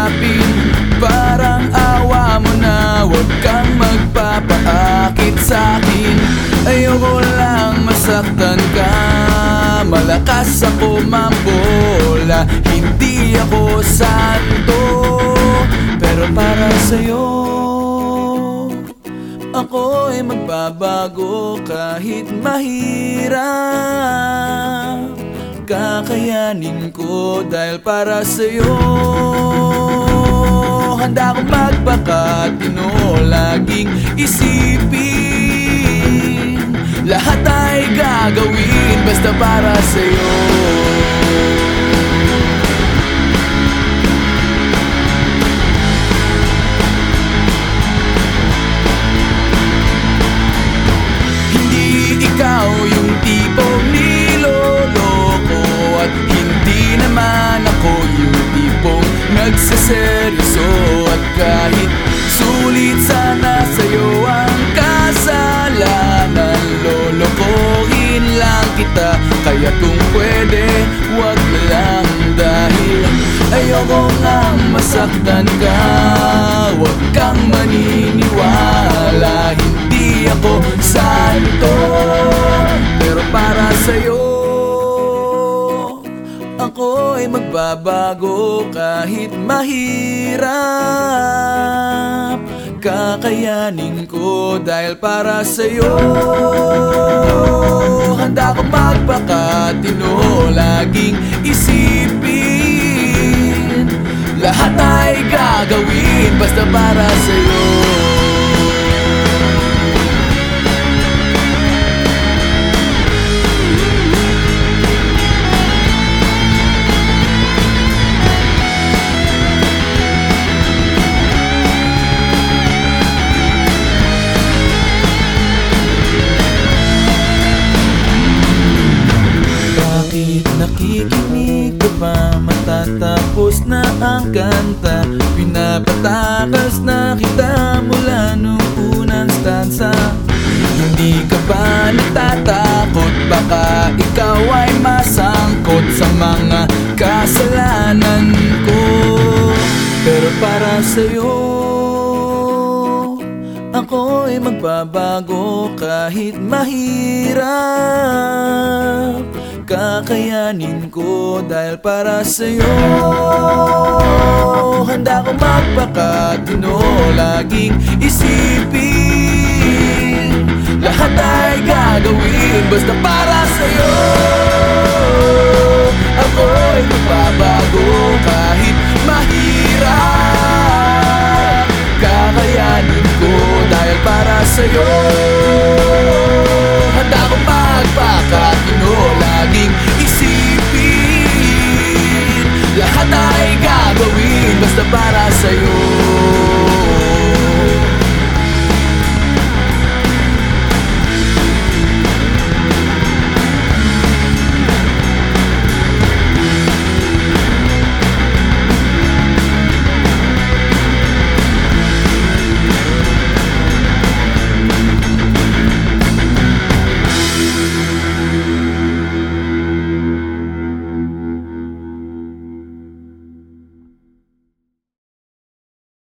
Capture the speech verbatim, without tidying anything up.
kausapin. Parang awa mo na, huwag kang magpapaakit sa'kin. Ayoko lang masaktan ka, malakas ako mambola. Hindi ako santo, pero para sa'yo ako'y magbabago kahit mahirap. Kakayanin ko dahil para sa'yo. Handa akong magpakatino, laging isipin. Lahat ay gagawin basta para sa'yo. Hindi ikaw yung tipong niloloko, at hindi naman ako yung tipong nagseseryoso. At kahit sulit sana sa'yo ang kasalanan, lolokohin lang kita. Kaya kung pwede, wag na lang, dahil ayoko ngang masaktan ka. Wag kang maniniwala, hindi ako santo, pero para sa'yo ako'y magbabago kahit mahirap. Kakayanin ko dahil para sa'yo. Handa akong magpakatino, laging isipin. Lahat ay gagawin basta para sa'yo. Nakikinig ka pa, matatapos na ang kanta. Pinapatakas na kita mula nung unang stanza. Hindi ka ba natatakot? Baka ikaw ay masangkot sa mga kasalanan ko. Pero para sa'yo ako'y magbabago kahit mahirap. Kakayanin ko dahil para sa'yo. Handa akong magpakatino, laging isipin. Lahat ay gagawin basta para sa'yo. Ako'y magbabago kahit mahirap. Kakayanin ko dahil para sa'yo. Handa akong magpakatino, laging isipin. Lahat ay gagawin basta para sa'yo.